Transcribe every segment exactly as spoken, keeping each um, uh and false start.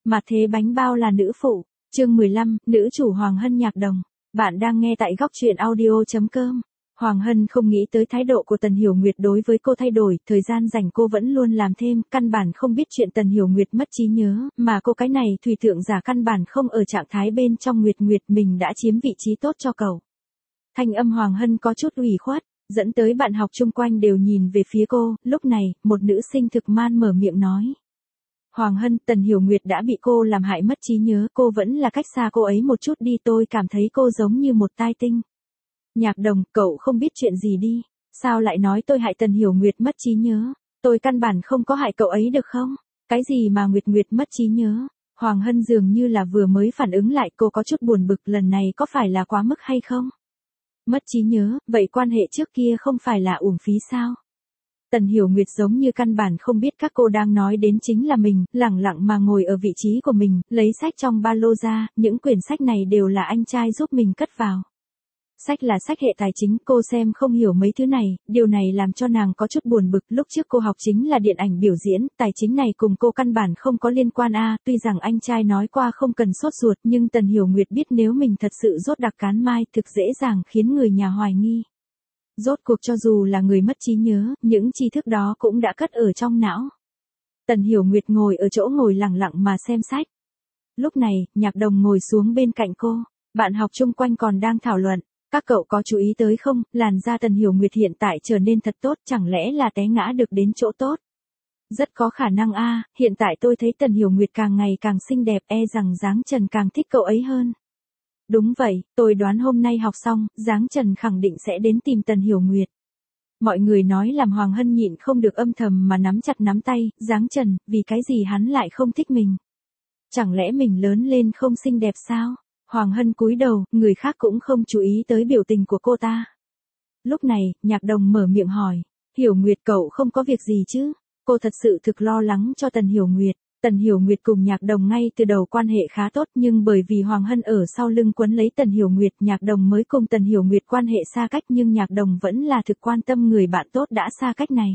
Mà thế bánh bao là nữ phụ, chương mười lăm, nữ chủ Hoàng Hân Nhạc Đồng. Bạn đang nghe tại góc truyện audio chấm com. Hoàng Hân không nghĩ tới thái độ của Tần Hiểu Nguyệt đối với cô thay đổi, thời gian rảnh cô vẫn luôn làm thêm, căn bản không biết chuyện Tần Hiểu Nguyệt mất trí nhớ, mà cô cái này thủy thượng giả căn bản không ở trạng thái bên trong Nguyệt Nguyệt mình đã chiếm vị trí tốt cho cậu. Thanh âm Hoàng Hân có chút ủy khuất, dẫn tới bạn học chung quanh đều nhìn về phía cô, lúc này, một nữ sinh thực man mở miệng nói. Hoàng Hân, Tần Hiểu Nguyệt đã bị cô làm hại mất trí nhớ, cô vẫn là cách xa cô ấy một chút đi, tôi cảm thấy cô giống như một tai tinh. Nhạc Đồng, cậu không biết chuyện gì đi, sao lại nói tôi hại Tần Hiểu Nguyệt mất trí nhớ, tôi căn bản không có hại cậu ấy được không? Cái gì mà Nguyệt Nguyệt mất trí nhớ? Hoàng Hân dường như là vừa mới phản ứng lại, cô có chút buồn bực, lần này có phải là quá mức hay không? Mất trí nhớ, vậy quan hệ trước kia không phải là uổng phí sao? Tần Hiểu Nguyệt giống như căn bản không biết các cô đang nói đến chính là mình, lẳng lặng mà ngồi ở vị trí của mình, lấy sách trong ba lô ra, những quyển sách này đều là anh trai giúp mình cất vào. Sách là sách hệ tài chính, cô xem không hiểu mấy thứ này, điều này làm cho nàng có chút buồn bực, lúc trước cô học chính là điện ảnh biểu diễn, tài chính này cùng cô căn bản không có liên quan a, tuy rằng anh trai nói qua không cần sốt ruột, nhưng Tần Hiểu Nguyệt biết nếu mình thật sự rốt đặc cán mai, thực dễ dàng khiến người nhà hoài nghi. Rốt cuộc cho dù là người mất trí nhớ, những tri thức đó cũng đã cất ở trong não. Tần Hiểu Nguyệt ngồi ở chỗ ngồi lặng lặng mà xem sách. Lúc này, Nhạc Đồng ngồi xuống bên cạnh cô, bạn học chung quanh còn đang thảo luận. Các cậu có chú ý tới không, làn da Tần Hiểu Nguyệt hiện tại trở nên thật tốt, chẳng lẽ là té ngã được đến chỗ tốt? Rất có khả năng a, hiện tại tôi thấy Tần Hiểu Nguyệt càng ngày càng xinh đẹp, e rằng Giáng Trần càng thích cậu ấy hơn. Đúng vậy, tôi đoán hôm nay học xong, Giáng Trần khẳng định sẽ đến tìm Tần Hiểu Nguyệt. Mọi người nói làm Hoàng Hân nhịn không được âm thầm mà nắm chặt nắm tay, Giáng Trần, vì cái gì hắn lại không thích mình? Chẳng lẽ mình lớn lên không xinh đẹp sao? Hoàng Hân cúi đầu, người khác cũng không chú ý tới biểu tình của cô ta. Lúc này, Nhạc Đồng mở miệng hỏi, Hiểu Nguyệt cậu không có việc gì chứ? Cô thật sự thực lo lắng cho Tần Hiểu Nguyệt. Tần Hiểu Nguyệt cùng Nhạc Đồng ngay từ đầu quan hệ khá tốt, nhưng bởi vì Hoàng Hân ở sau lưng quấn lấy Tần Hiểu Nguyệt, Nhạc Đồng mới cùng Tần Hiểu Nguyệt quan hệ xa cách, nhưng Nhạc Đồng vẫn là thực quan tâm người bạn tốt đã xa cách này.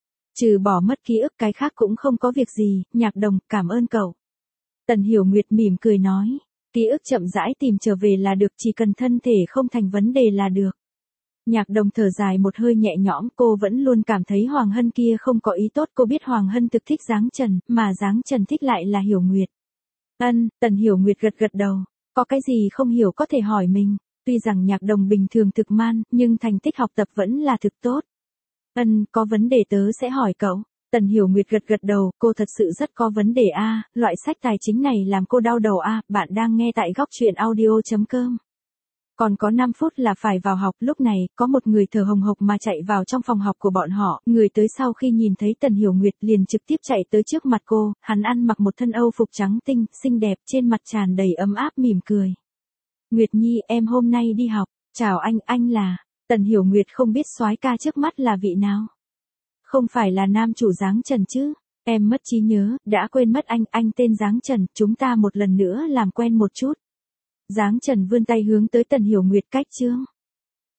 Trừ bỏ mất ký ức cái khác cũng không có việc gì, Nhạc Đồng, cảm ơn cậu. Tần Hiểu Nguyệt mỉm cười nói. Ký ức chậm rãi tìm trở về là được, chỉ cần thân thể không thành vấn đề là được. Nhạc Đồng thở dài một hơi nhẹ nhõm, cô vẫn luôn cảm thấy Hoàng Hân kia không có ý tốt, cô biết Hoàng Hân thực thích Giáng Trần, mà Giáng Trần thích lại là Hiểu Nguyệt. Ân, Tần Hiểu Nguyệt gật gật đầu, có cái gì không hiểu có thể hỏi mình, tuy rằng Nhạc Đồng bình thường thực man, nhưng thành tích học tập vẫn là thực tốt. Ân, có vấn đề tớ sẽ hỏi cậu. Tần Hiểu Nguyệt gật gật đầu, cô thật sự rất có vấn đề a, loại sách tài chính này làm cô đau đầu a, bạn đang nghe tại góc truyện audio chấm com. Còn có năm phút là phải vào học, lúc này, có một người thở hồng hộc mà chạy vào trong phòng học của bọn họ, người tới sau khi nhìn thấy Tần Hiểu Nguyệt liền trực tiếp chạy tới trước mặt cô, hắn ăn mặc một thân Âu phục trắng tinh, xinh đẹp, trên mặt tràn đầy ấm áp mỉm cười. Nguyệt Nhi, em hôm nay đi học, chào anh, anh là, Tần Hiểu Nguyệt không biết soái ca trước mắt là vị nào. Không phải là nam chủ Giáng Trần chứ, em mất trí nhớ, đã quên mất anh, anh tên Giáng Trần, chúng ta một lần nữa làm quen một chút. Giáng Trần vươn tay hướng tới Tần Hiểu Nguyệt cách chương.